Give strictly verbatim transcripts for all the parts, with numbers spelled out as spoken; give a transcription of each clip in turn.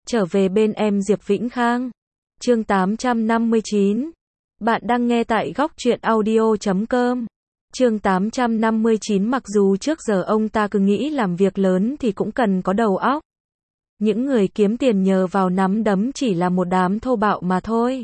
Trở về bên em Diệp Vĩnh Khang. Chương tám trăm năm mươi chín. Bạn đang nghe tại góc truyện audio chấm com. Chương tám trăm năm mươi chín. Mặc dù trước giờ ông ta cứ nghĩ làm việc lớn thì cũng cần có đầu óc. Những người kiếm tiền nhờ vào nắm đấm chỉ là một đám thô bạo mà thôi.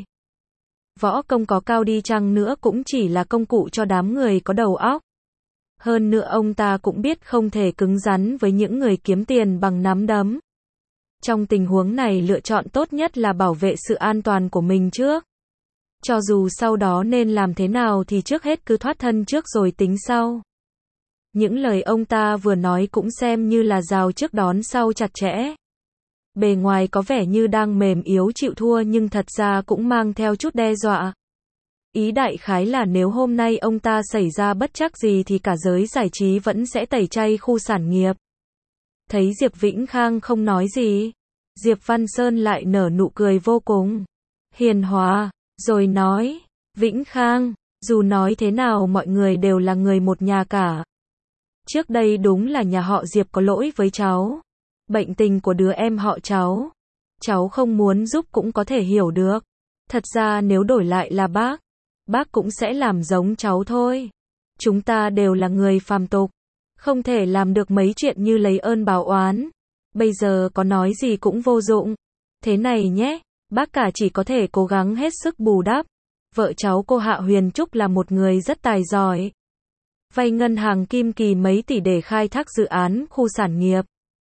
Võ công có cao đi chăng nữa cũng chỉ là công cụ cho đám người có đầu óc. Hơn nữa ông ta cũng biết không thể cứng rắn với những người kiếm tiền bằng nắm đấm. Trong tình huống này lựa chọn tốt nhất là bảo vệ sự an toàn của mình trước. Cho dù sau đó nên làm thế nào thì trước hết cứ thoát thân trước rồi tính sau. Những lời ông ta vừa nói cũng xem như là rào trước đón sau chặt chẽ. Bề ngoài có vẻ như đang mềm yếu chịu thua nhưng thật ra cũng mang theo chút đe dọa. Ý đại khái là nếu hôm nay ông ta xảy ra bất trắc gì thì cả giới giải trí vẫn sẽ tẩy chay khu sản nghiệp. Thấy Diệp Vĩnh Khang không nói gì, Diệp Văn Sơn lại nở nụ cười vô cùng hiền hòa, rồi nói, Vĩnh Khang, dù nói thế nào mọi người đều là người một nhà cả. Trước đây đúng là nhà họ Diệp có lỗi với cháu. Bệnh tình của đứa em họ cháu, cháu không muốn giúp cũng có thể hiểu được. Thật ra nếu đổi lại là bác, bác cũng sẽ làm giống cháu thôi. Chúng ta đều là người phàm tục, không thể làm được mấy chuyện như lấy ơn báo oán. Bây giờ có nói gì cũng vô dụng. Thế này nhé, bác cả chỉ có thể cố gắng hết sức bù đắp. Vợ cháu cô Hạ Huyền Trúc là một người rất tài giỏi. Vay ngân hàng Kim Kỳ mấy tỷ để khai thác dự án khu sản nghiệp.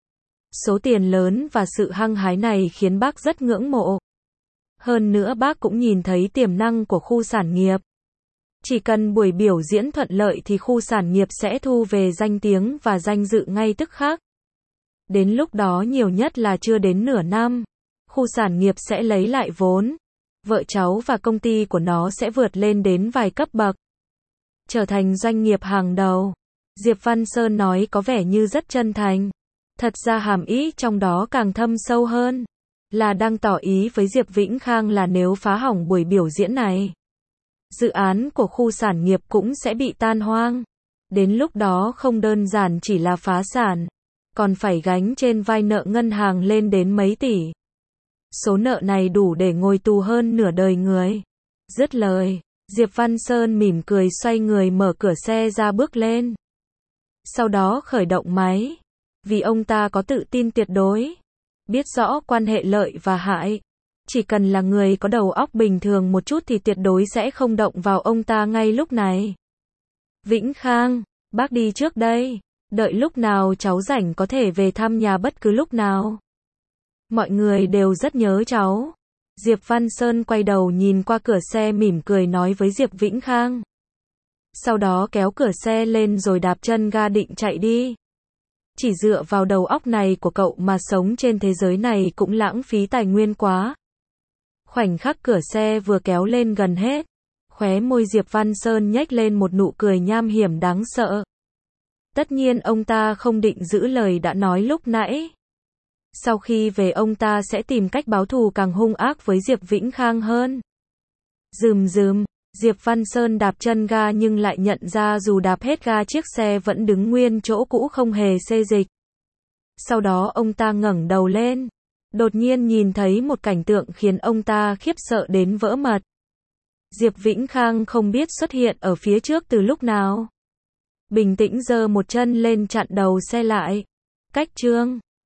Số tiền lớn và sự hăng hái này khiến bác rất ngưỡng mộ. Hơn nữa bác cũng nhìn thấy tiềm năng của khu sản nghiệp. Chỉ cần buổi biểu diễn thuận lợi thì khu sản nghiệp sẽ thu về danh tiếng và danh dự ngay tức khắc. Đến lúc đó nhiều nhất là chưa đến nửa năm, khu sản nghiệp sẽ lấy lại vốn. Vợ cháu và công ty của nó sẽ vượt lên đến vài cấp bậc, trở thành doanh nghiệp hàng đầu. Diệp Văn Sơn nói có vẻ như rất chân thành. Thật ra hàm ý trong đó càng thâm sâu hơn, là đang tỏ ý với Diệp Vĩnh Khang là nếu phá hỏng buổi biểu diễn này, dự án của khu sản nghiệp cũng sẽ bị tan hoang. Đến lúc đó không đơn giản chỉ là phá sản, còn phải gánh trên vai nợ ngân hàng lên đến mấy tỷ. Số nợ này đủ để ngồi tù hơn nửa đời người. Dứt lời, Diệp Văn Sơn mỉm cười xoay người mở cửa xe ra bước lên. Sau đó khởi động máy. Vì ông ta có tự tin tuyệt đối, biết rõ quan hệ lợi và hại. Chỉ cần là người có đầu óc bình thường một chút thì tuyệt đối sẽ không động vào ông ta ngay lúc này. Vĩnh Khang, bác đi trước đây. Đợi lúc nào cháu rảnh có thể về thăm nhà bất cứ lúc nào. Mọi người đều rất nhớ cháu. Diệp Văn Sơn quay đầu nhìn qua cửa xe mỉm cười nói với Diệp Vĩnh Khang. Sau đó kéo cửa xe lên rồi đạp chân ga định chạy đi. Chỉ dựa vào đầu óc này của cậu mà sống trên thế giới này cũng lãng phí tài nguyên quá. Khoảnh khắc cửa xe vừa kéo lên gần hết, khóe môi Diệp Văn Sơn nhếch lên một nụ cười nham hiểm đáng sợ. Tất nhiên ông ta không định giữ lời đã nói lúc nãy. Sau khi về ông ta sẽ tìm cách báo thù càng hung ác với Diệp Vĩnh Khang hơn. Rườm rườm, Diệp Văn Sơn đạp chân ga nhưng lại nhận ra dù đạp hết ga chiếc xe vẫn đứng nguyên chỗ cũ không hề xê dịch. Sau đó ông ta ngẩng đầu lên, đột nhiên nhìn thấy một cảnh tượng khiến ông ta khiếp sợ đến vỡ mật. Diệp Vĩnh Khang không biết xuất hiện ở phía trước từ lúc nào. Bình tĩnh giơ một chân lên chặn đầu xe lại. Cách Trương